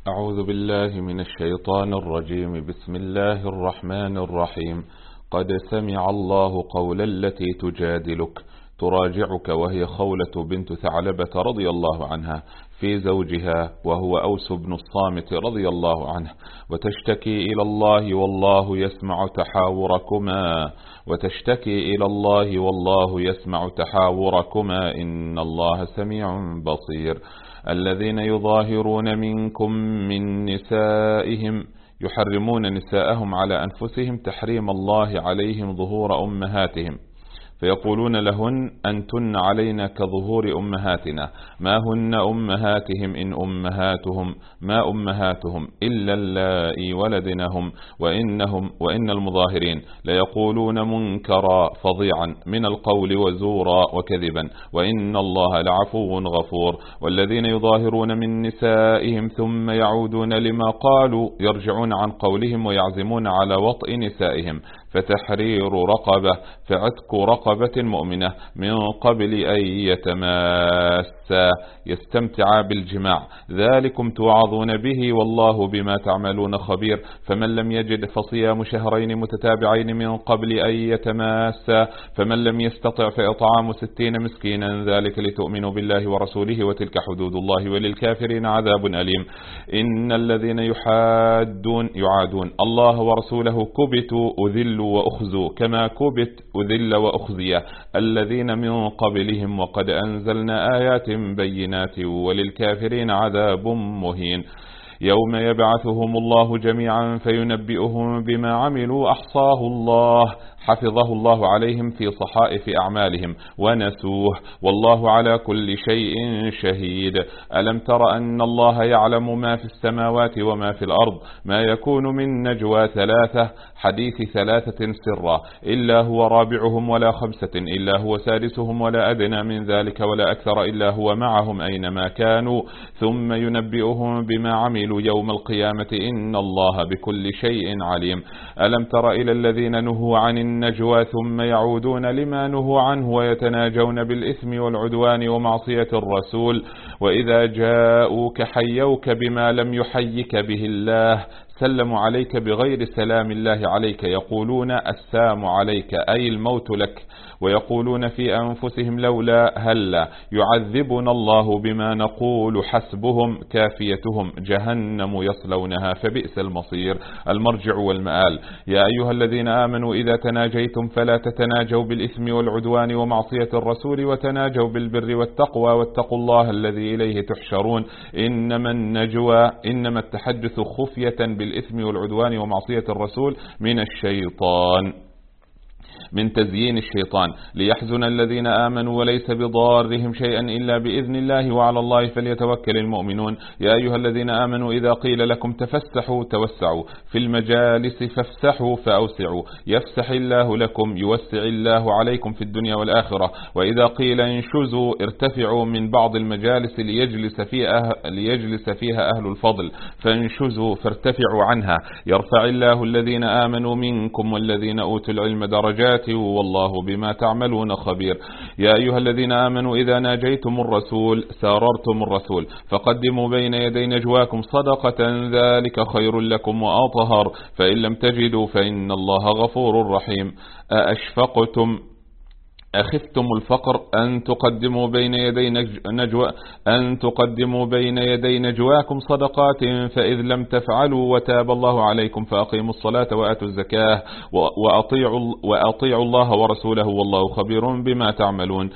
أعوذ بالله من الشيطان الرجيم. بسم الله الرحمن الرحيم. قد سمع الله قول التي تجادلك تراجعك وهي خولة بنت ثعلبة رضي الله عنها في زوجها وهو أوس بن الصامت رضي الله عنه، وتشتكي إلى الله والله يسمع تحاوركما والله يسمع تحاوركما إن الله سميع بصير. الذين يظاهرون منكم من نسائهم يحرمون نساءهم على أنفسهم تحريم الله عليهم ظهور أمهاتهم، فيقولون لهن أنتن علينا كظهور أمهاتنا، ما هن أمهاتهم إن أمهاتهم ما أمهاتهم إلا اللائي ولدنهم وإن المظاهرين ليقولون منكرا فظيعا من القول وزورا وكذبا وإن الله لعفو غفور. والذين يظاهرون من نسائهم ثم يعودون لما قالوا يرجعون عن قولهم ويعزمون على وطء نسائهم فتحرير رقبة فعتق رقبة مؤمنة من قبل أن يتماسا يستمتعا بالجماع، ذلكم توعظون به والله بما تعملون خبير. فمن لم يجد فصيام شهرين متتابعين من قبل أن يتماسا، فمن لم يستطع فإطعام 60 مسكينا، ذلك لتؤمنوا بالله ورسوله وتلك حدود الله وللكافرين عذاب أليم. إن الذين يعادون الله ورسوله كبتوا أذلوا وأخزوا كما كبت أذل وأخزي الذين من قبلهم وقد أنزلنا آيات بينات وللكافرين عذاب مهين. يوم يبعثهم الله جميعا فينبئهم بما عملوا أحصاه الله حفظه الله عليهم في صحائف أعمالهم ونسوه والله على كل شيء شهيد. ألم تر أن الله يعلم ما في السماوات وما في الأرض، ما يكون من نجوى ثلاثة حديث ثلاثة سرا إلا هو رابعهم ولا خمسة إلا هو سادسهم ولا أدنى من ذلك ولا أكثر إلا هو معهم أينما كانوا ثم ينبئهم بما عملوا يوم القيامة إن الله بكل شيء عليم. ألم تر إلى الذين نهوا عن النجوى ثم يعودون لما نهوا عنه ويتناجون بالإثم والعدوان ومعصية الرسول وإذا جاءوك حيوك بما لم يحيك به الله سلموا عليك بغير سلام الله عليك يقولون السام عليك أي الموت لك، ويقولون في أنفسهم لولا هلا يعذبنا الله بما نقول حسبهم كافيتهم جهنم يصلونها فبئس المصير المرجع والمآل. يا أيها الذين آمنوا إذا تناجيتم فلا تتناجوا بالإثم والعدوان ومعصية الرسول وتناجوا بالبر والتقوى واتقوا الله الذي إليه تحشرون. إنما التحدث خفية بالإثم والعدوان ومعصية الرسول من تزيين الشيطان ليحزن الذين آمنوا وليس بضارهم شيئا إلا بإذن الله وعلى الله فليتوكل المؤمنون. يا أيها الذين آمنوا إذا قيل لكم تفسحوا توسعوا في المجالس فافسحوا فأوسعوا يفسح الله لكم يوسع الله عليكم في الدنيا والآخرة. وإذا قيل انشزوا ارتفعوا من بعض المجالس ليجلس فيها أهل الفضل فانشزوا فارتفعوا عنها يرفع الله الذين آمنوا منكم والذين أوتوا العلم درجات والله بما تعملون خبير. يا أيها الذين آمنوا إذا ناجيتم الرسول ساررتم الرسول فقدموا بين يدي نجواكم صدقة ذلك خير لكم وأطهر فإن لم تجدوا فإن الله غفور رحيم. أخفتم الفقر أن تقدموا بين يدي نجواكم صدقات فإذ لم تفعلوا وتاب الله عليكم فأقيموا الصلاة وآتوا الزكاة وأطيعوا الله ورسوله والله خبير بما تعملون.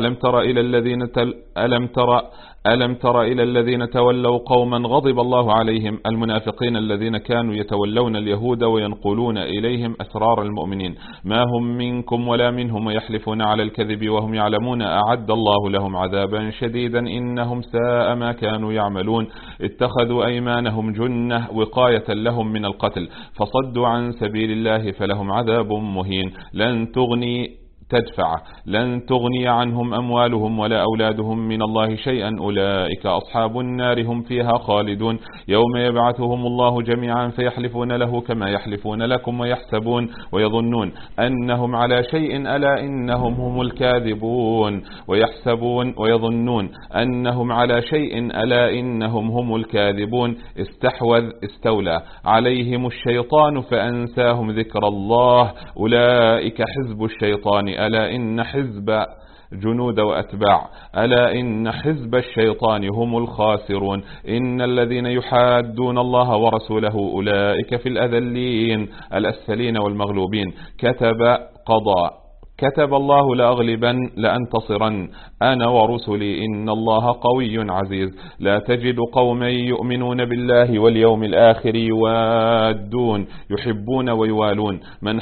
ألم تر إلى الذين تولوا قوما غضب الله عليهم المنافقين الذين كانوا يتولون اليهود وينقلون إليهم أسرار المؤمنين ما هم منكم ولا منهم ويحلفون على الكذب وهم يعلمون أعد الله لهم عذابا شديدا إنهم ساء ما كانوا يعملون. اتخذوا أيمانهم جنة وقاية لهم من القتل فصدوا عن سبيل الله فلهم عذاب مهين. لن تغني تدفعه. لن تغني عنهم أموالهم ولا أولادهم من الله شيئا، أولئك أصحاب النار هم فيها خالدون. يوم يبعثهم الله جميعا فيحلفون له كما يحلفون لكم ويحسبون ويظنون أنهم على شيء، ألا إنهم هم الكاذبون. ويحسبون ويظنون أنهم على شيء، ألا إنهم هم الكاذبون. استولى عليهم الشيطان فأنساهم ذكر الله، أولئك حزب الشيطان، ألا إن حزب جنود وأتباع، ألا إن حزب الشيطان هم الخاسرون. إن الذين يحادون الله ورسوله أولئك في الأذلين الأسفلين والمغلوبين. كتب الله لأغلبن لأنتصرن أنا ورسلي إن الله قوي عزيز. لا تجد قوما يؤمنون بالله واليوم الآخر يوادون يحبون ويوالون من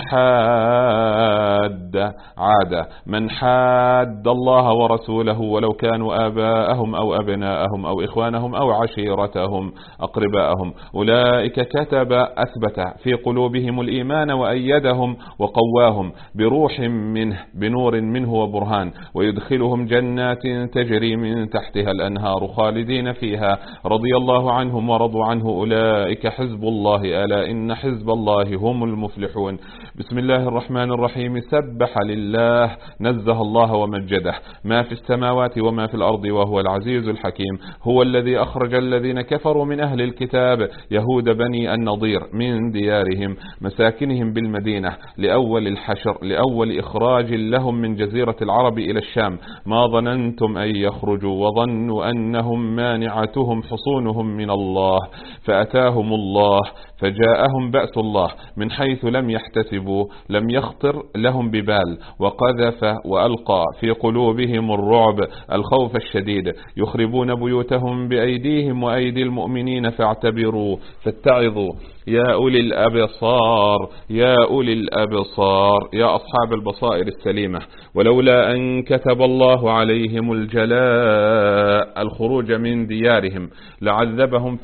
حاد الله ورسوله ولو كانوا آباءهم أو أبناءهم أو إخوانهم أو عشيرتهم أقرباءهم، أولئك كتب أثبت في قلوبهم الإيمان وأيدهم وقواهم بروح منه بنور منه وبرهان، ويدخلهم جنات تجري من تحتها الأنهار خالدين فيها، رضي الله عنهم ورضوا عنه، أولئك حزب الله، ألا إن حزب الله هم المفلحون. بسم الله الرحمن الرحيم. سبح لله، نزه الله ومجده، ما في السماوات وما في الأرض وهو العزيز الحكيم. هو الذي أخرج الذين كفروا من أهل الكتاب يهود بني النضير من ديارهم مساكنهم بالمدينة لأول الحشر، لأول إخراج لهم من جزيرة العرب إلى الشام، ما ظننتم أن يخرجوا وظنوا أنهم مانعتهم حصونهم من الله فأتاهم الله، فجاءهم بأس الله من حيث لم يحتسبوا، لم يخطر لهم ببال، وقذف وألقى في قلوبهم الرعب الخوف الشديد، يخربون بيوتهم بأيديهم وأيدي المؤمنين فاتعظوا يا أولي الأبصار، يا أولي الأبصار، يا أصحاب البصائر السليمة. ولولا أن كتب الله عليهم الجلاء الخروج من ديارهم لعذبهم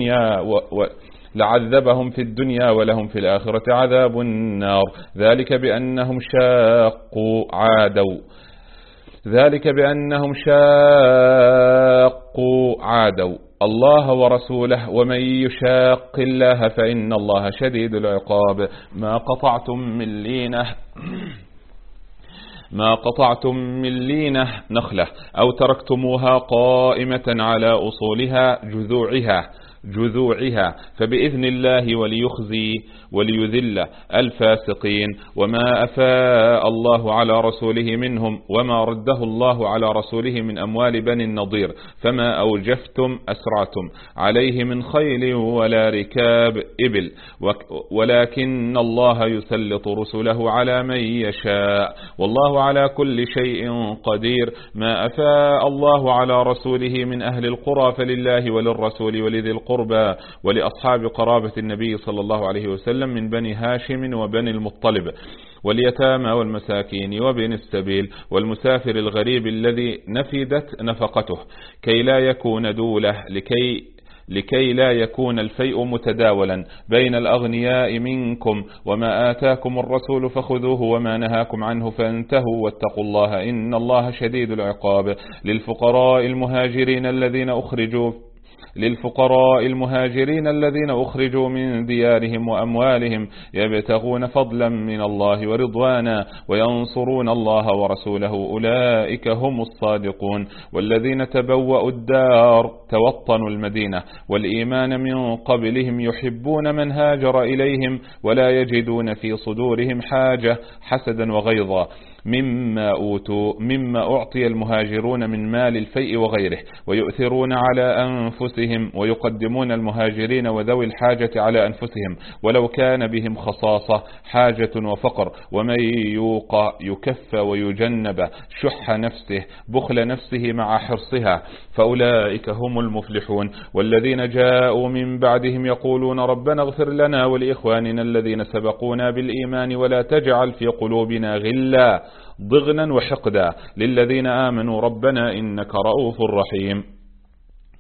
في الدنيا ولهم في الآخرة عذاب النار، ذلك بأنهم شاقوا عادوا الله ورسوله، ومن يشاق الله فإن الله شديد العقاب. ما قطعتم من لينة نخلة أو تركتموها قائمة على أصولها جذوعها فبإذن الله وليذل الفاسقين. وما أفاء الله على رسوله منهم وما رده الله على رسوله من أموال بني النضير فما أوجفتم أسرعتم عليه من خيل ولا ركاب إبل، ولكن الله يسلط رسله على من يشاء، والله على كل شيء قدير. ما أفاء الله على رسوله من أهل القرى فلله وللرسول ولذي القربى ولأصحاب قرابة النبي صلى الله عليه وسلم من بني هاشم وبني المطلب واليتامى والمساكين وبن السبيل والمسافر الغريب الذي نفدت نفقته كي لا يكون دولة، لكي لا يكون الفيء متداولا بين الأغنياء منكم. وما آتاكم الرسول فخذوه وما نهاكم عنه فانتهوا واتقوا الله إن الله شديد العقاب. للفقراء المهاجرين الذين أخرجوا من ديارهم وأموالهم يبتغون فضلا من الله ورضوانا وينصرون الله ورسوله أولئك هم الصادقون. والذين تبوأوا الدار توطنوا المدينة والإيمان من قبلهم يحبون من هاجر إليهم ولا يجدون في صدورهم حاجة حسدا وغيظا مما أعطي المهاجرون من مال الفيء وغيره، ويؤثرون على أنفسهم ويقدمون المهاجرين وذوي الحاجة على أنفسهم ولو كان بهم خصاصة حاجة وفقر. ومن يوق يكف ويجنب شح نفسه بخل نفسه مع حرصها فأولئك هم المفلحون. والذين جاءوا من بعدهم يقولون ربنا اغفر لنا ولإخواننا الذين سبقونا بالإيمان ولا تجعل في قلوبنا غلا ضغنا وحقدا للذين آمنوا ربنا إنك رؤوف رحيم.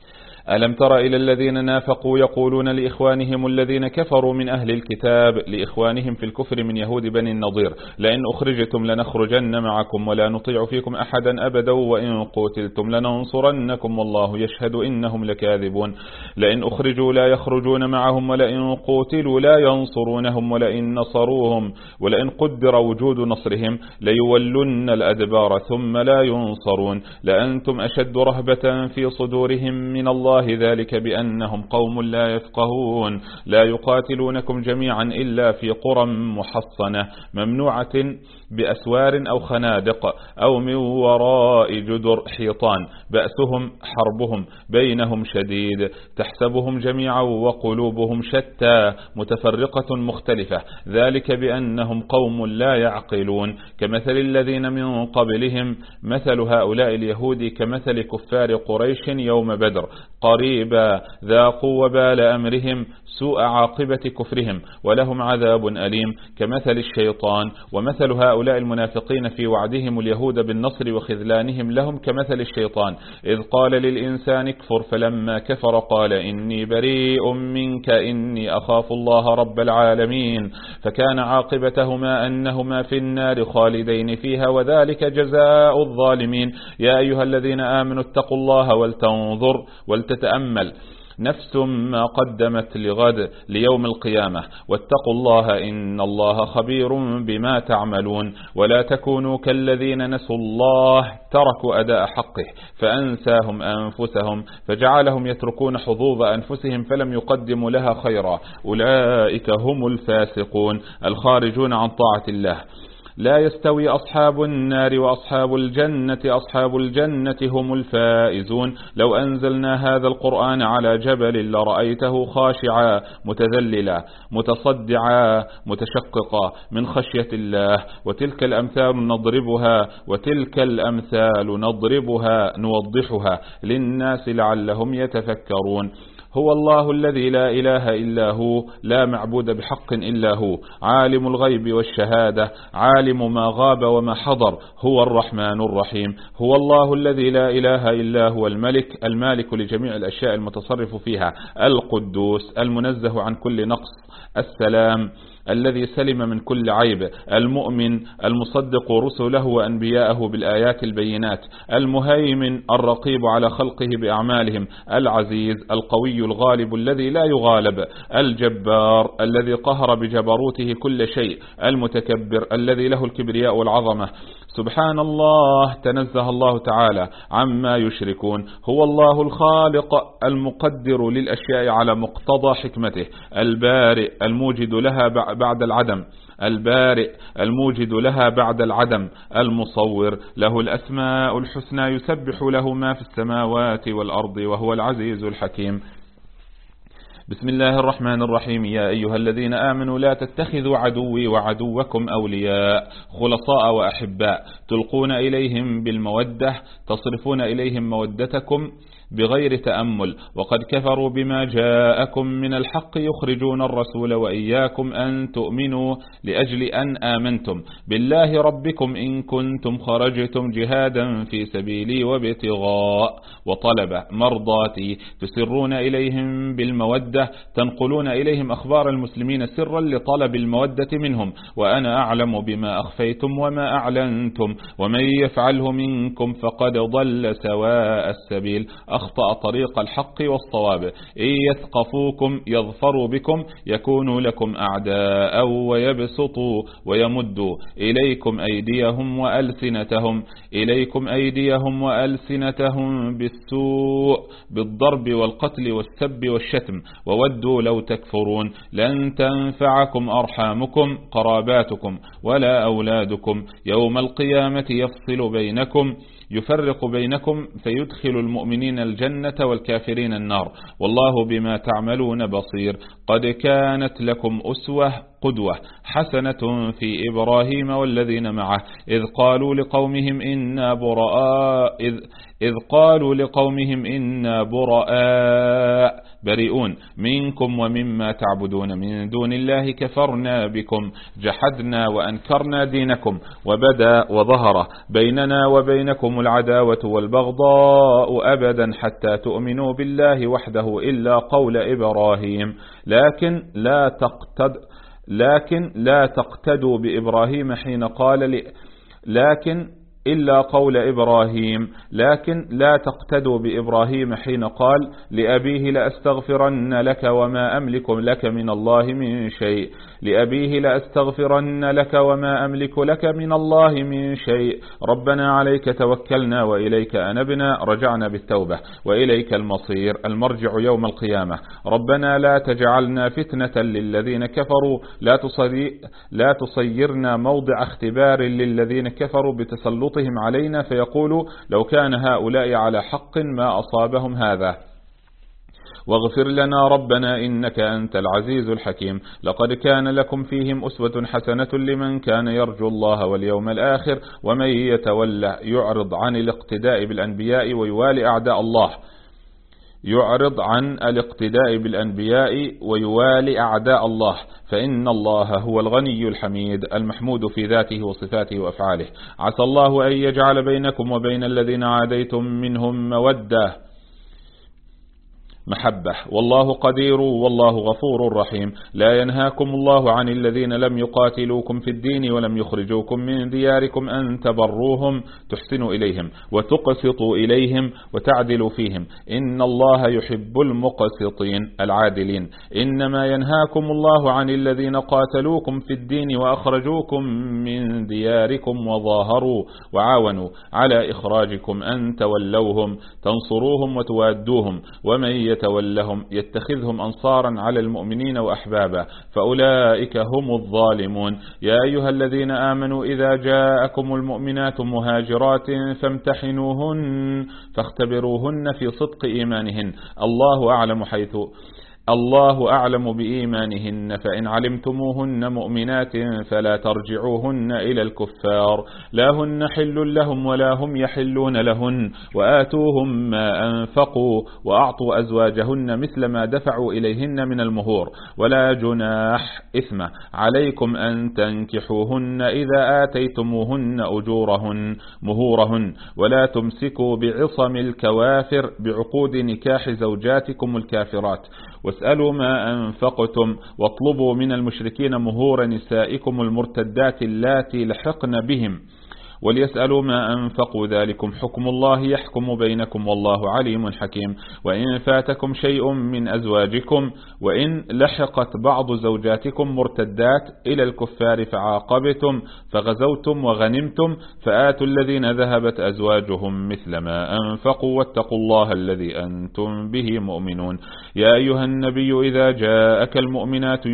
ألم تر إلى الذين نافقوا يقولون لإخوانهم الذين كفروا من أهل الكتاب لإخوانهم في الكفر من يهود بني النضير لئن أخرجتم لنخرجن معكم ولا نطيع فيكم أحدا أبدا وإن قتلتم لننصرنكم والله يشهد إنهم لكاذبون لئن أخرجوا لا يخرجون معهم ولئن قتلوا لا ينصرونهم ولئن نصروهم ولئن قدر وجود نصرهم ليولن الأدبار ثم لا ينصرون لأنتم أشد رهبة في صدورهم من الله ذلك بأنهم قوم لا يفقهون لا يقاتلونكم جميعا إلا في قرى محصنة ممنوعة بأسوار أو خنادق أو من وراء جدر حيطان بأسهم حربهم بينهم شديد تحسبهم جميعا وقلوبهم شتى متفرقة مختلفة ذلك بأنهم قوم لا يعقلون كمثل الذين من قبلهم مثل هؤلاء اليهود كمثل كفار قريش يوم بدر قريبا ذاقوا وبال أمرهم سوء عاقبة كفرهم ولهم عذاب أليم كمثل الشيطان ومثل هؤلاء المنافقين في وعدهم اليهود بالنصر وخذلانهم لهم كمثل الشيطان إذ قال للإنسان اكفر فلما كفر قال إني بريء منك إني أخاف الله رب العالمين فكان عاقبتهما أنهما في النار خالدين فيها وذلك جزاء الظالمين يا أيها الذين آمنوا اتقوا الله ولتنظر ولتتأمل نفس ما قدمت لغد ليوم القيامة واتقوا الله إن الله خبير بما تعملون ولا تكونوا كالذين نسوا الله تركوا أداء حقه فأنساهم أنفسهم فجعلهم يتركون حظوظ أنفسهم فلم يقدموا لها خيرا أولئك هم الفاسقون الخارجون عن طاعة الله لا يستوي أصحاب النار وأصحاب الجنة هم الفائزون لو أنزلنا هذا القرآن على جبل لرأيته خاشعا متذللا متصدعا متشققا من خشية الله وتلك الأمثال نضربها نوضحها للناس لعلهم يتفكرون هو الله الذي لا إله إلا هو لا معبود بحق إلا هو عالم الغيب والشهادة عالم ما غاب وما حضر هو الرحمن الرحيم هو الله الذي لا إله إلا هو المالك لجميع الأشياء المتصرف فيها القدوس المنزه عن كل نقص السلام الذي سلم من كل عيب المؤمن المصدق رسله وأنبياءه بالآيات البينات المهيمن الرقيب على خلقه بأعمالهم العزيز القوي الغالب الذي لا يغالب الجبار الذي قهر بجبروته كل شيء المتكبر الذي له الكبرياء والعظمة سبحان الله تنزه الله تعالى عما يشركون هو الله الخالق المقدر للأشياء على مقتضى حكمته البارئ الموجد لها بعد العدم المصور له الأسماء الحسنى يسبح له ما في السماوات والأرض وهو العزيز الحكيم بسم الله الرحمن الرحيم يا أيها الذين آمنوا لا تتخذوا عدوي وعدوكم أولياء خلصاء وأحباء تلقون إليهم بالمودة تصرفون إليهم مودتكم بغير تأمل وقد كفروا بما جاءكم من الحق يخرجون الرسول وإياكم أن تؤمنوا لأجل أن آمنتم بالله ربكم إن كنتم خرجتم جهادا في سبيلي وابتغاء وطلب مرضاتي تسرون إليهم بالمودة تنقلون إليهم أخبار المسلمين سرا لطلب المودة منهم وأنا أعلم بما أخفيتم وما أعلنتم ومن يفعله منكم فقد ضل سواء السبيل أخطأ طريق الحق والصواب إن يثقفوكم يظفروا بكم يكونوا لكم أعداء ويبسطوا ويمدوا إليكم أيديهم وألسنتهم بالسوء بالضرب والقتل والسب والشتم وودوا لو تكفرون لن تنفعكم أرحامكم قراباتكم ولا أولادكم يوم القيامة يفرق بينكم فيدخل المؤمنين الجنة والكافرين النار والله بما تعملون بصير قد كانت لكم أسوة قدوة حسنة في إبراهيم والذين معه إذ قالوا لقومهم إنا براء بريئون منكم ومما تعبدون من دون الله كفرنا بكم جحدنا وأنكرنا دينكم وبدا وظهر بيننا وبينكم العداوة والبغضاء أبدا حتى تؤمنوا بالله وحده إلا قول إبراهيم لكن لا تقتدوا بإبراهيم حين قال لأبيه لأستغفرن لك وما أملك لك من الله من شيء ربنا عليك توكلنا وإليك أنبنا رجعنا بالتوبة وإليك المصير المرجع يوم القيامة ربنا لا تجعلنا فتنة للذين كفروا لا تصيرنا موضع اختبار للذين كفروا بتسلطهم علينا فيقولوا لو كان هؤلاء على حق ما أصابهم هذا واغفر لنا ربنا إنك أنت العزيز الحكيم لقد كان لكم فيهم أسوة حسنة لمن كان يرجو الله واليوم الآخر ومن يتولى يعرض عن الاقتداء بالأنبياء ويوالي أعداء الله فإن الله هو الغني الحميد المحمود في ذاته وصفاته وأفعاله عسى الله أن يجعل بينكم وبين الذين عاديتم منهم محبة والله قدير والله غفور رحيم لا ينهاكم الله عن الذين لم يقاتلوكم في الدين ولم يخرجوكم من دياركم أن تبروهم تحسنوا إليهم وتقسطوا إليهم وتعدلوا فيهم إن الله يحب المقسطين العادلين إنما ينهاكم الله عن الذين قاتلوكم في الدين وأخرجوكم من دياركم وظاهروا وعاونوا على إخراجكم أن تولوهم تنصروهم وتوادوهم ومن يتولهم يتخذهم أنصارا على المؤمنين وأحبابا فأولئك هم الظالمون يا أيها الذين آمنوا إذا جاءكم المؤمنات مهاجرات فامتحنوهن فاختبروهن في صدق إيمانهن الله أعلم بإيمانهن فإن علمتموهن مؤمنات فلا ترجعوهن إلى الكفار لا هن حل لهم ولا هم يحلون لهن وآتوهم ما أنفقوا وأعطوا أزواجهن مثل ما دفعوا إليهن من المهور ولا جناح إثم عليكم أن تنكحوهن إذا آتيتموهن أجورهن مهورهن ولا تمسكوا بعصم الكوافر بعقود نكاح زوجاتكم الكافرات واسألوا ما أنفقتم واطلبوا من المشركين مهور نسائكم المرتدات اللاتي لحقن بهم وليسألوا ما أنفقوا ذلكم حكم الله يحكم بينكم والله عليم حكيم وإن فاتكم شيء من أزواجكم وإن لحقت بعض زوجاتكم مرتدات إلى الكفار فعاقبتم فغزوتم وغنمتم فآتوا الذين ذهبت أزواجهم مثل ما أنفقوا واتقوا الله الذي أنتم به مؤمنون يا أيها النبي إذا جاءك المؤمنات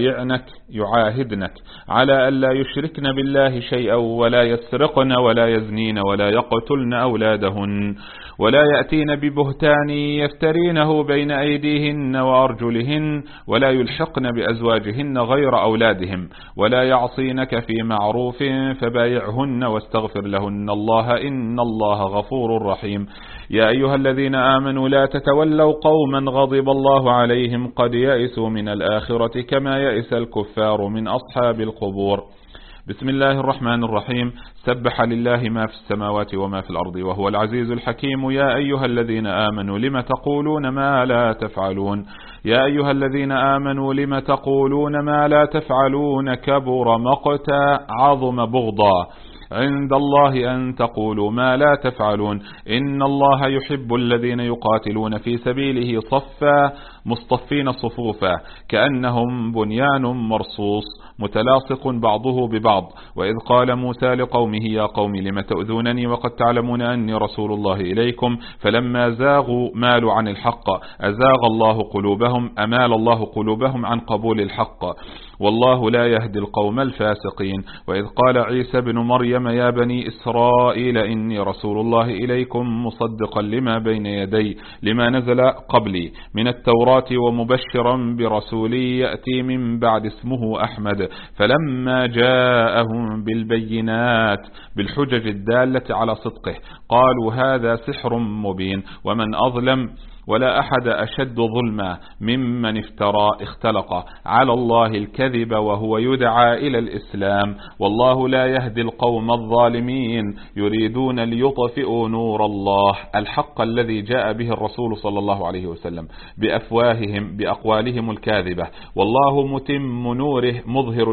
يعاهدنك على ألا يشركن بالله شيئا ولا يسرقن ولا يزنين ولا يقتلن أولادهن ولا يأتين ببهتان يفترينه بين أيديهن وأرجلهن ولا يلحقن بأزواجهن غير أولادهم ولا يعصينك في معروف فبايعهن واستغفر لهن الله إن الله غفور رحيم يا أيها الذين آمنوا لا تتولوا قوما غضب الله عليهم قد يئسوا من الآخرة كما يئس الكفار من أصحاب القبور بسم الله الرحمن الرحيم سبح لله ما في السماوات وما في الأرض وهو العزيز الحكيم يا أيها الذين آمنوا لم تقولون ما لا تفعلون يا أيها الذين آمنوا لم تقولون ما لا تفعلون كبر مقتا عظم بغضا عند الله أن تقولوا ما لا تفعلون إن الله يحب الذين يقاتلون في سبيله صفا مصطفين صفوفا كأنهم بنيان مرصوص متلاصق بعضه ببعض وإذ قال موسى لقومه يا قوم لم تؤذونني وقد تعلمون أني رسول الله إليكم فلما زاغوا مالوا عن الحق أمال الله قلوبهم عن قبول الحق والله لا يهدي القوم الفاسقين وإذ قال عيسى بن مريم يا بني إسرائيل إني رسول الله إليكم مصدقا لما بين يدي لما نزل قبلي من التوراة التوراة ومبشرا برسول يأتي من بعد اسمه أحمد، فلما جاءهم بالبينات بالحجج الدالة على صدقه قالوا هذا سحر مبين ومن أظلم ولا أحد أشد ظلما ممن اختلق على الله الكذب وهو يدعى إلى الإسلام، والله لا يهدي القوم الظالمين يريدون ليطفئوا نور الله الحق الذي جاء به الرسول صلى الله عليه وسلم بأفواههم بأقوالهم الكاذبة، والله متم نوره مظهر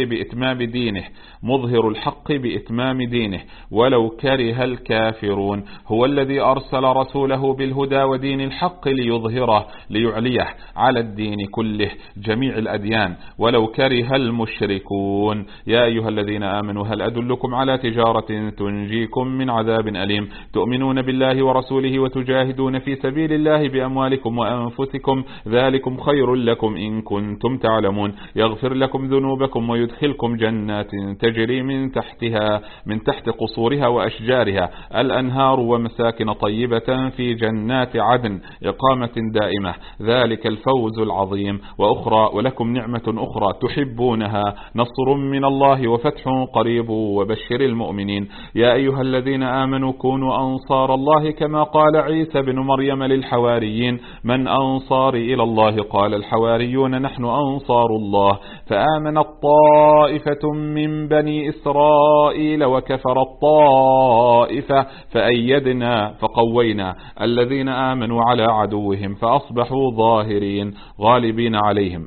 الحق بإتمام دينه ولو كره الكافرون. هو الذي أرسل رسوله بالهدى ودين الحق ليظهره ليعليه على الدين كله جميع الأديان ولو كره المشركون. يا أيها الذين آمنوا هل أدلكم على تجارة تنجيكم من عذاب أليم تؤمنون بالله ورسوله وتجاهدون في سبيل الله بأموالكم وأنفسكم ذلكم خير لكم إن كنتم تعلمون، يغفر لكم ذنوبكم ويدخلكم جنات تجري من تحت قصورها وأشجارها الأنهار ومساكن طيبة في جنات عدن إقامة دائمة، ذلك الفوز العظيم. ولكم نعمة أخرى تحبونها نصر من الله وفتح قريب وبشر المؤمنين. يا أيها الذين آمنوا كونوا أنصار الله كما قال عيسى بن مريم للحواريين من أنصاري إلى الله قال الحواريون نحن أنصار الله، فآمنت طائفة من بني إسرائيل وكفرت طائفة فأيدنا فقوينا الذين آمنوا على عدوهم فأصبحوا ظاهرين غالبين عليهم.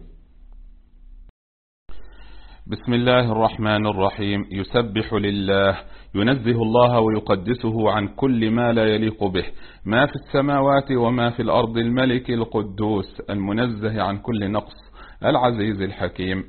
بسم الله الرحمن الرحيم. يسبح لله ينزه الله ويقدسه عن كل ما لا يليق به، ما في السماوات وما في الأرض، الملك القدوس المنزه عن كل نقص العزيز الحكيم.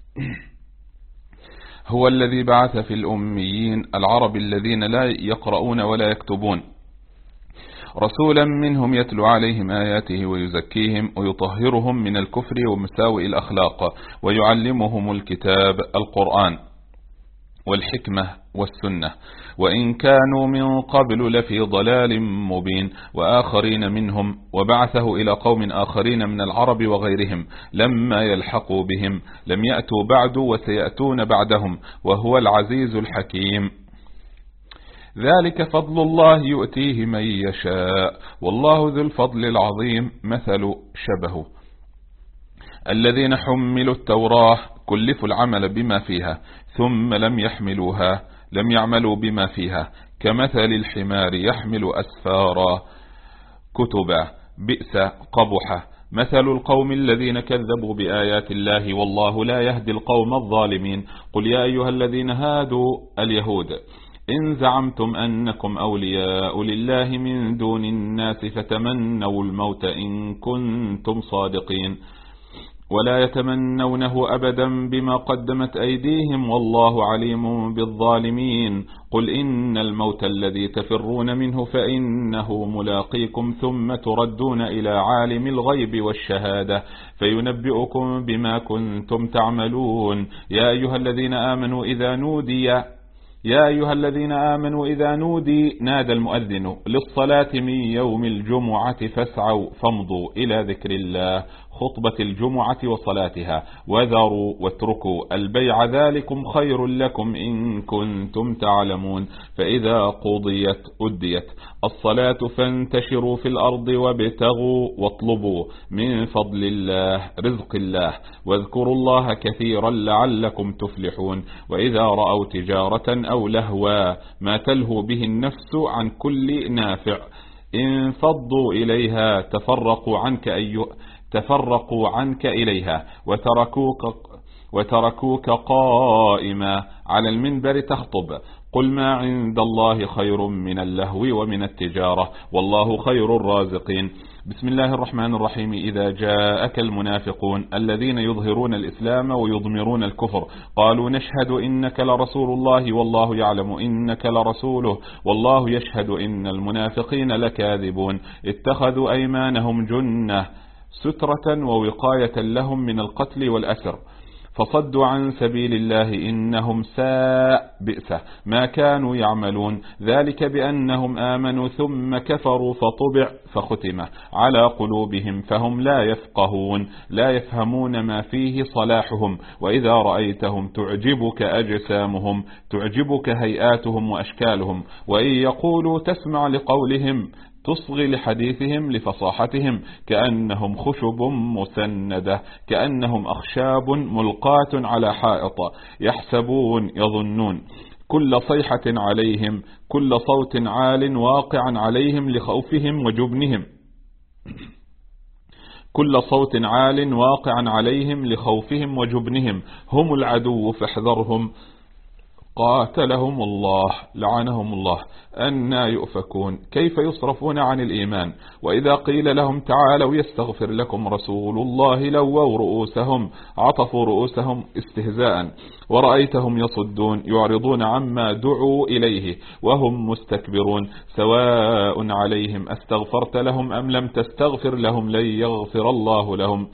هو الذي بعث في الأميين العرب الذين لا يقرؤون ولا يكتبون رسولا منهم يتلو عليهم آياته ويزكيهم ويطهرهم من الكفر ومساوئ الأخلاق ويعلمهم الكتاب القرآن والحكمة والسنة، وإن كانوا من قبل لفي ضلال مبين. وآخرين منهم وبعثه إلى قوم آخرين من العرب وغيرهم لما يلحقوا بهم لم يأتوا بعد وسيأتون بعدهم وهو العزيز الحكيم. ذلك فضل الله يؤتيه من يشاء والله ذو الفضل العظيم. مثل شبهه الذين حملوا التوراة كلفوا العمل بما فيها ثم لم يحملوها لم يعملوا بما فيها كمثل الحمار يحمل أسفارا كتبا بئس قبح مثل القوم الذين كذبوا بآيات الله والله لا يهدي القوم الظالمين. قل يا أيها الذين هادوا اليهود إن زعمتم أنكم أولياء لله من دون الناس فتمنوا الموت إن كنتم صادقين ولا يتمنونه أبدا بما قدمت أيديهم والله عليم بالظالمين. قل إن الموت الذي تفرون منه فإنه ملاقيكم ثم تردون إلى عالم الغيب والشهادة فينبئكم بما كنتم تعملون. يا أيها الذين آمنوا إذا نودي نادى المؤذن للصلاة من يوم الجمعة فاسعوا فامضوا إلى ذكر الله خطبة الجمعة وصلاتها وذروا واتركوا البيع ذلكم خير لكم إن كنتم تعلمون. فإذا قضيت أديت الصلاة فانتشروا في الأرض وابتغوا واطلبوا من فضل الله رزق الله واذكروا الله كثيرا لعلكم تفلحون. وإذا رأوا تجارة أو لهوا ما تلهو به النفس عن كل نافع انفضوا إليها تفرقوا عنك إليها وتركوك قائما على المنبر تخطب. قل ما عند الله خير من اللهو ومن التجارة والله خير الرازقين. بسم الله الرحمن الرحيم. إذا جاءك المنافقون الذين يظهرون الإسلام ويضمرون الكفر قالوا نشهد إنك لرسول الله والله يعلم إنك لرسوله والله يشهد إن المنافقين لكاذبون. اتخذوا أيمانهم جنة سترة ووقاية لهم من القتل والأسر فصدوا عن سبيل الله إنهم ساء بئس ما كانوا يعملون. ذلك بأنهم آمنوا ثم كفروا فطبع فختم على قلوبهم فهم لا يفقهون لا يفهمون ما فيه صلاحهم. وإذا رأيتهم تعجبك أجسامهم تعجبك هيئاتهم وأشكالهم وإن يقولوا تسمع لقولهم تصغي لحديثهم لفصاحتهم كأنهم خشب مسندة كأنهم أخشاب ملقاة على حائط يحسبون يظنون كل صيحة عليهم كل صوت عال واقع عليهم لخوفهم وجبنهم كل صوت عال واقع عليهم لخوفهم وجبنهم هم العدو فاحذرهم قاتلهم الله لعنهم الله أنى يؤفكون كيف يصرفون عن الإيمان وإذا قيل لهم تعالوا يستغفر لكم رسول الله لووا رؤوسهم عطفوا رؤوسهم استهزاء ورأيتهم يصدون يعرضون عما دعوا إليه وهم مستكبرون سواء عليهم أستغفرت لهم أم لم تستغفر لهم لن يغفر الله لهم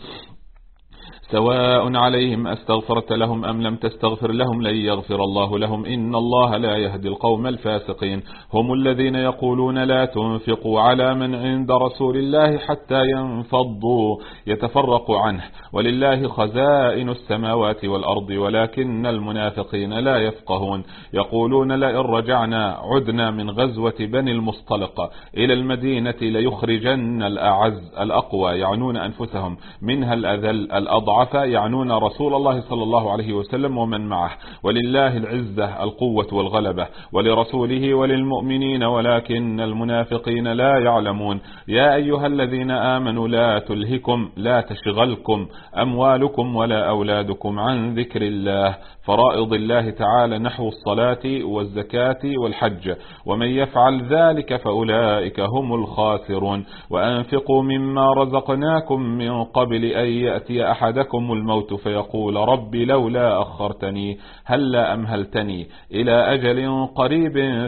سواء عليهم أستغفرت لهم أم لم تستغفر لهم لن يغفر الله لهم إن الله لا يهدي القوم الفاسقين هم الذين يقولون لا تنفقوا على من عند رسول الله حتى ينفضوا يتفرقوا عنه ولله خزائن السماوات والأرض ولكن المنافقين لا يفقهون يقولون لئن رجعنا عدنا من غزوة بني المصطلق إلى المدينة ليخرجن الأعز الأقوى يعنون أنفسهم منها الأذل الأضعف يعنون رسول الله صلى الله عليه وسلم ومن معه ولله العزة القوة والغلبة ولرسوله وللمؤمنين ولكن المنافقين لا يعلمون يا أيها الذين آمنوا لا تلهكم لا تشغلكم أموالكم ولا أولادكم عن ذكر الله فرائض الله تعالى نحو الصلاة والزكاة والحج ومن يفعل ذلك فأولئك هم الخاسرون وأنفقوا مما رزقناكم من قبل أن يأتي أحدكم الموت فيقول ربي لولا أخرتني هلا أمهلتني إلى أجل قريب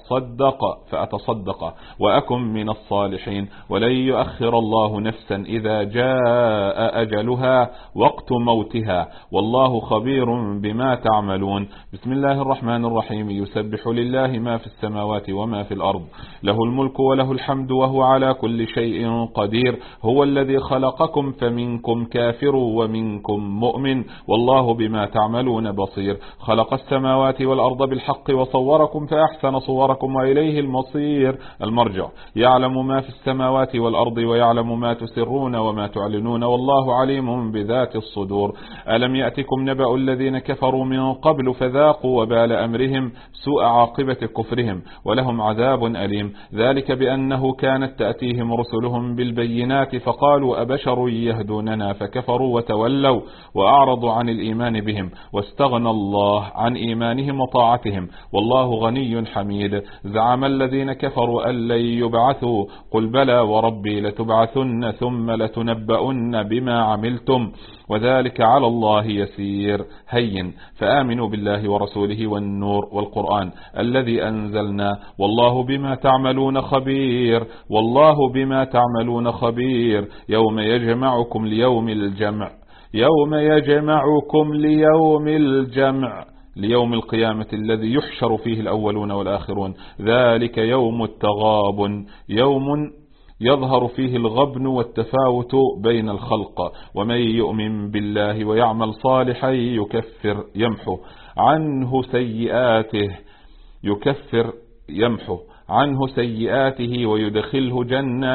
فأتصدق وأكن من الصالحين ولن يؤخر الله نفسا إذا جاء أجلها وقت موتها والله خبير بما تعملون بسم الله الرحمن الرحيم يسبح لله ما في السماوات وما في الأرض له الملك وله الحمد وهو على كل شيء قدير هو الذي خلقكم فمنكم كافر ومنكم مؤمن والله بما تعملون بصير خلق السماوات والأرض بالحق وصوركم فأحسن صوركم وإليه المصير المرجع يعلم ما في السماوات والأرض ويعلم ما تسرون وما تعلنون والله عليم بذات الصدور ألم يأتكم نبأ الذين كفروا من قبل فذاقوا وبال أمرهم سوء عاقبة كفرهم ولهم عذاب أليم ذلك بأنه كانت تأتيهم رسلهم بالبينات فقالوا أبشر يهدوننا فكفروا وتولوا وأعرضوا عن الإيمان بهم واستغنى الله عن إيمانهم وطاعتهم والله غني حميد زعم الذين كفروا أن لن يبعثوا قل بلى وربي لتبعثن ثم لتنبؤن بما عملتم وذلك على الله يسير هين فآمنوا بالله ورسوله والنور والقرآن الذي أنزلنا والله بما تعملون خبير والله بما تعملون خبير يوم يجمعكم ليوم الجمع ليوم القيامة الذي يحشر فيه الأولون والآخرون ذلك يوم التغابن يوم يظهر فيه الغبن والتفاوت بين الخلق ومن يؤمن بالله ويعمل صالحا يمحو عنه سيئاته ويدخله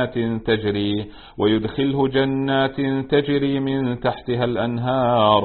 جنات تجري من تحتها الأنهار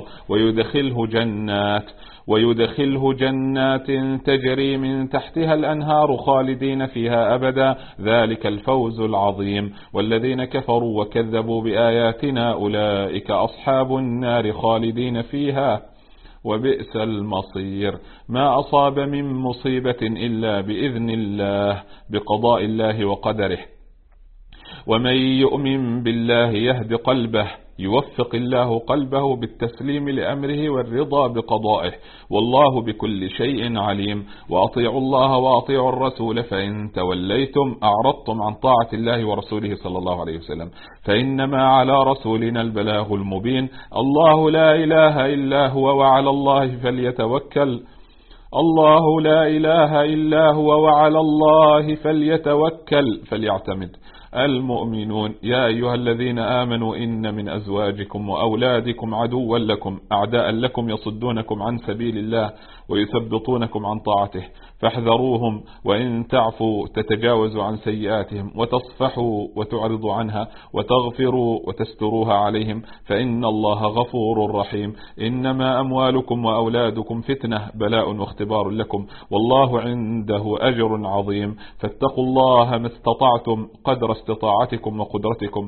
خالدين فيها أبدا ذلك الفوز العظيم والذين كفروا وكذبوا بآياتنا أولئك أصحاب النار خالدين فيها وبئس المصير ما أصاب من مصيبة إلا بإذن الله بقضاء الله وقدره ومن يؤمن بالله يهد قلبه يوفق الله قلبه بالتسليم لأمره والرضا بقضائه، والله بكل شيء عليم. وأطيعوا الله وأطيعوا الرسول فإن توليتم أعرضتم عن طاعة الله ورسوله صلى الله عليه وسلم فإنما على رسولنا البلاغ المبين. الله لا إله إلا هو وعلى الله فليتوكل الله لا إله إلا هو وعلى الله فليعتمد المؤمنون. يا أيها الذين آمنوا إن من أزواجكم وأولادكم عدوا لكم أعداء لكم يصدونكم عن سبيل الله ويثبطونكم عن طاعته فاحذروهم، وإن تعفوا تتجاوزوا عن سيئاتهم وتصفحوا وتعرضوا عنها وتغفروا وتستروها عليهم فإن الله غفور رحيم. إنما أموالكم وأولادكم فتنة بلاء واختبار لكم والله عنده أجر عظيم. فاتقوا الله ما استطعتم قدر استطاعتكم وقدرتكم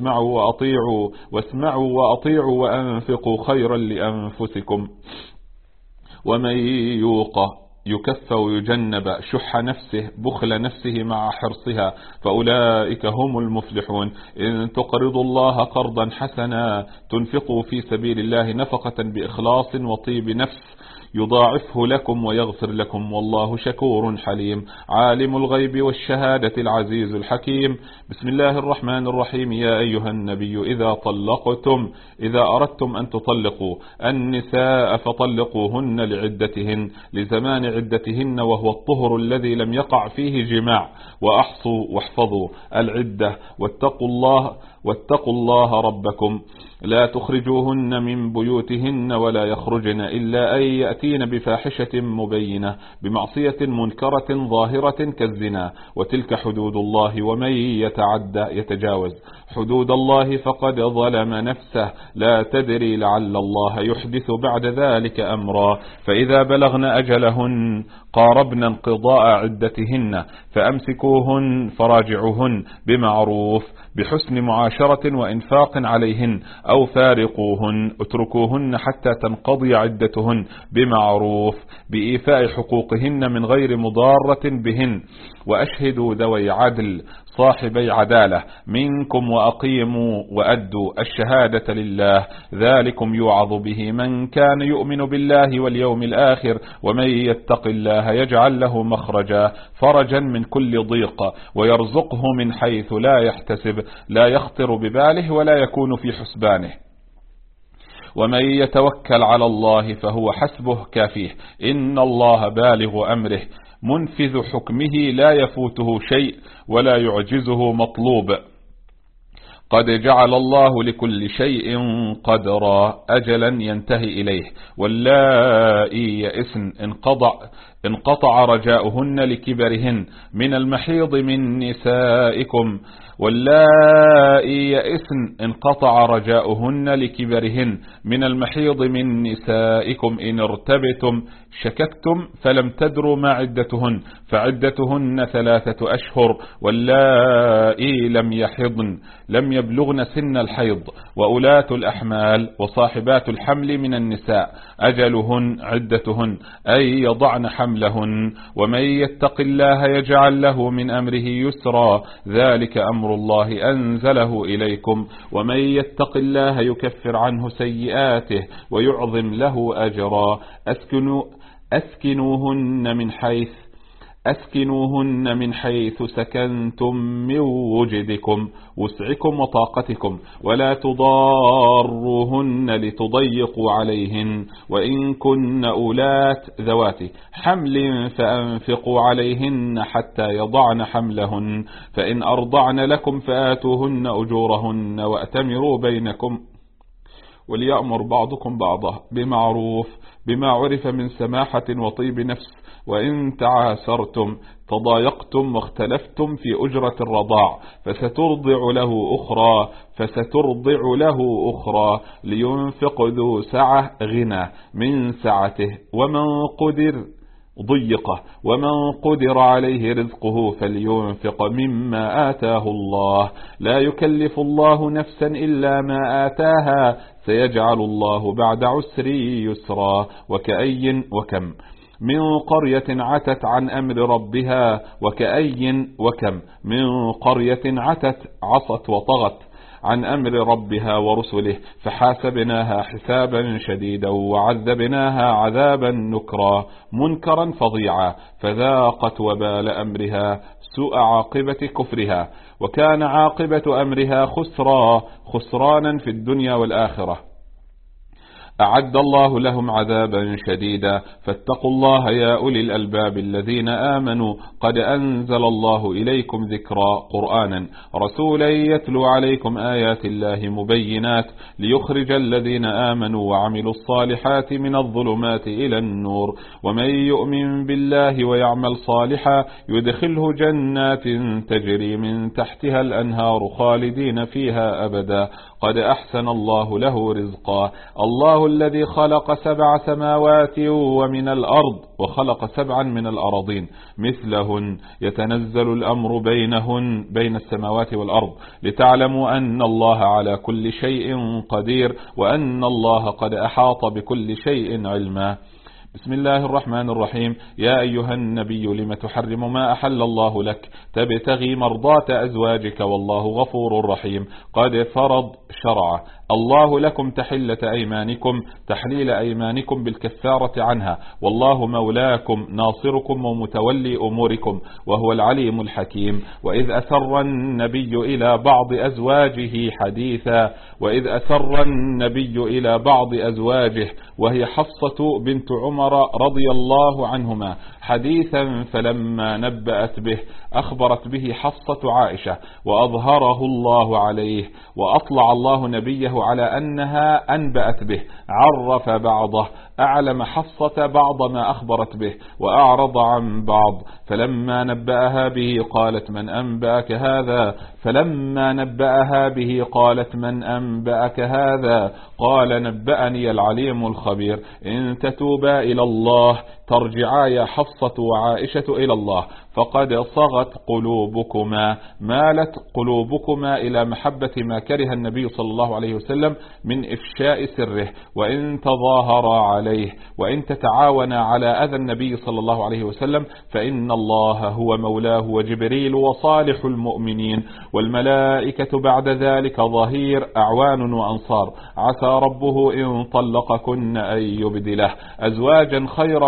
واسمعوا وأطيعوا وأنفقوا خيرا لأنفسكم. ومن يكف ويجنب شح نفسه بخل نفسه مع حرصها فأولئك هم المفلحون. إن تقرضوا الله قرضا حسنا تنفقوا في سبيل الله نفقة بإخلاص وطيب نفس يضاعفه لكم ويغفر لكم والله شكور حليم. عالم الغيب والشهادة العزيز الحكيم. بسم الله الرحمن الرحيم. يا أيها النبي إذا أردتم أن تطلقوا النساء فطلقوهن لعدتهن لزمان عدتهن وهو الطهر الذي لم يقع فيه جماع وأحصوا واحفظوا العدة واتقوا الله ربكم لا تخرجوهن من بيوتهن ولا يخرجن إلا أن يأتين بفاحشة مبينة بمعصية منكرة ظاهرة كالزنا وتلك حدود الله ومن يتجاوز حدود الله فقد ظلم نفسه لا تدري لعل الله يحدث بعد ذلك أمرا. فإذا بلغن أجلهن قاربن انقضاء عدتهن فأمسكوهن فراجعوهن بمعروف بحسن معاشرة وإنفاق عليهن أو فارقوهن اتركوهن حتى تنقضي عدتهن بمعروف بإيفاء حقوقهن من غير مضارة بهن وأشهدوا ذوي عدل صاحبي عدالة منكم وأقيموا وأدوا الشهادة لله ذلكم يوعظ به من كان يؤمن بالله واليوم الآخر ومن يتق الله يجعل له مخرجا فرجا من كل ضيق ويرزقه من حيث لا يحتسب لا يخطر بباله ولا يكون في حسبانه ومن يتوكل على الله فهو حسبه كافيه إن الله بالغ أمره منفذ حكمه لا يفوته شيء ولا يعجزه مطلوب قد جعل الله لكل شيء قدرا أجلا ينتهي إليه واللائي يئسن انقطع رجاؤهن لكبرهن من المحيض من نسائكم واللائي يئسن انقطع رجاؤهن لكبرهن من المحيض من نسائكم إن ارتبتم شككتم فلم تدروا ما عدتهن فعدتهن 3 أشهر واللائي لم يحضن لم يبلغن سن الحيض وأولاة الأحمال وصاحبات الحمل من النساء أجلهن عدتهن أي يضعن حملهن ومن يتق الله يجعل له من أمره يسرا ذلك أمر الله أنزله إليكم ومن يتق الله يكفر عنه سيئاته ويعظم له أجرا أسكنوهن من حيث سكنتم من وجدكم وسعكم وطاقتكم ولا تضاروهن لتضيقوا عليهن وإن كن أولات ذوات حمل فأنفقوا عليهن حتى يضعن حملهن فإن أرضعن لكم فآتوهن أجورهن وأتمروا بينكم وليأمر بعضكم بعضا بمعروف بما عرف من سماحة وطيب نفس وإن تعاسرتم تضايقتم واختلفتم في أجرة الرضاع فسترضع له أخرى لينفق ذو سعة غنى من سعته ومن قدر عليه رزقه فلينفق مما آتاه الله لا يكلف الله نفسا إلا ما آتاها سيجعل الله بعد عسر يسرا وكم من قرية عتت عن أمر ربها وكم من قرية عتت عصت وطغت عن أمر ربها ورسله فحاسبناها حسابا شديدا وعذبناها عذابا نكرا منكرا فظيعا فذاقت وبال أمرها سوء عاقبة كفرها وكان عاقبة أمرها خسرانا في الدنيا والآخرة. أعد الله لهم عذابا شديدا فاتقوا الله يا أولي الألباب الذين آمنوا قد أنزل الله إليكم ذكرا قرآنا رسولا يتلو عليكم آيات الله مبينات ليخرج الذين آمنوا وعملوا الصالحات من الظلمات إلى النور ومن يؤمن بالله ويعمل صالحا يدخله جنات تجري من تحتها الأنهار خالدين فيها أبدا قد أحسن الله له رزقا. الله الذي خلق 7 سماوات ومن الأرض وخلق 7 من الأراضين مثلهن يتنزل الأمر بين السماوات والأرض لتعلموا أن الله على كل شيء قدير وأن الله قد أحاط بكل شيء علما. بسم الله الرحمن الرحيم. يا أيها النبي لم تحرم ما أحل الله لك تبتغي مرضات أزواجك والله غفور رحيم. قد فرض شرع الله لكم تحلة أيمانكم تحليل أيمانكم بالكفارة عنها والله مولاكم ناصركم ومتولي أموركم وهو العليم الحكيم. وإذ أسر النبي إلى بعض أزواجه حديثا وهي حفصة بنت عمر رضي الله عنهما حديثا فلما نبأت به أخبرت به حفصة عائشة وأظهره الله عليه وأطلع الله نبيه على أنها أنبأت به عرف بعضه أعلم حفصة بعض ما أخبرت به وأعرض عن بعض فلما نبأها به قالت من أنبأك هذا قال نبأني العليم الخبير. إن تتوبا إلى الله ترجعا يا حفصة وعائشة إلى الله فقد صغت قلوبكما مالت قلوبكما إلى محبة ما كره النبي صلى الله عليه وسلم من إفشاء سره وإن تظاهرا عليه وإن تتعاونا على أذى النبي صلى الله عليه وسلم فإن الله هو مولاه وجبريل وصالح المؤمنين والملائكة بعد ذلك ظهير أعوان وأنصار. عسى ربه إن طلقكن أن يبدله أزواجا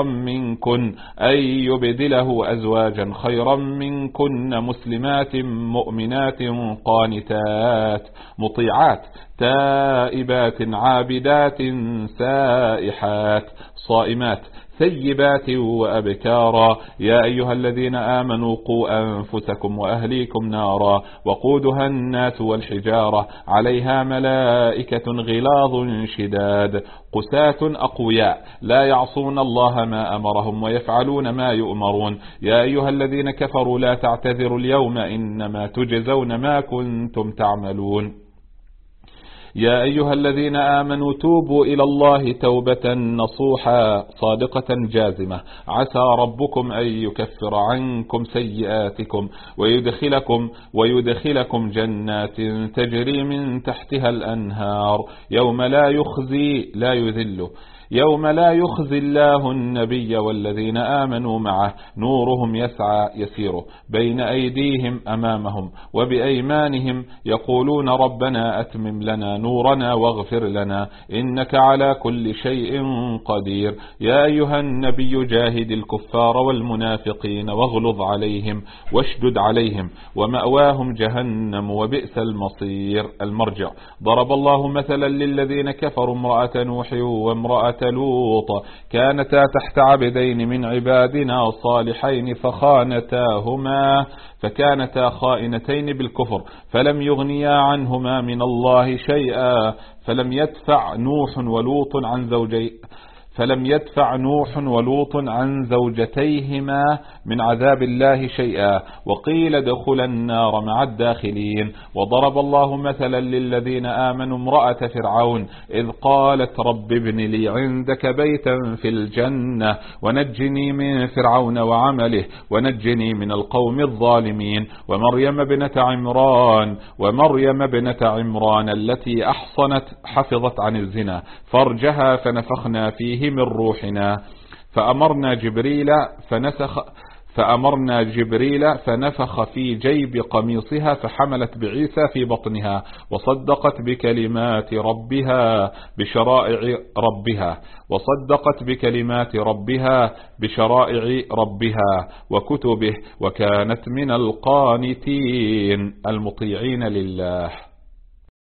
خيرا منكن مسلمات مؤمنات قانتات مطيعات تائبات عابدات سائحات صائمات ثيبات وأبكارا. يا أيها الذين آمنوا قوا أنفسكم وأهليكم نارا وقودها الناس والحجارة عليها ملائكة غلاظ شداد قساة أقوياء لا يعصون الله ما أمرهم ويفعلون ما يؤمرون. يا أيها الذين كفروا لا تعتذروا اليوم إنما تجزون ما كنتم تعملون. يا أيها الذين آمنوا توبوا إلى الله توبة نصوحا صادقة جازمة عسى ربكم أن يكفر عنكم سيئاتكم ويدخلكم جنات تجري من تحتها الأنهار يوم لا يخزي الله النبي والذين آمنوا معه نورهم يسير بين أيديهم أمامهم وبأيمانهم يقولون ربنا أتمم لنا نورنا واغفر لنا إنك على كل شيء قدير. يا أيها النبي جاهد الكفار والمنافقين واغلظ عليهم واشدد عليهم ومأواهم جهنم وبئس المرجع. ضرب الله مثلا للذين كفروا امرأة نوح وامرأة لوط كانتا تحت عبدين من عبادنا صالحين فكانتا خائنتين بالكفر فلم يغنيا عنهما من الله شيئا فلم يدفع نوح ولوط عن زوجتيهما من عذاب الله شيئا وقيل ادخلا النار مع الداخلين. وضرب الله مثلا للذين آمنوا امرأة فرعون إذ قالت رب ابن لي عندك بيتا في الجنة ونجني من فرعون وعمله ونجني من القوم الظالمين. ومريم ابنة عمران التي حفظت عن الزنا فرجها فنفخنا فيه من روحنا فأمرنا جبريل فأمرنا جبريل فنفخ في جيب قميصها فحملت بعيسى في بطنها، وصدقت بكلمات ربها بشرائع ربها وكتبه، وكانت من القانتين المطيعين لله.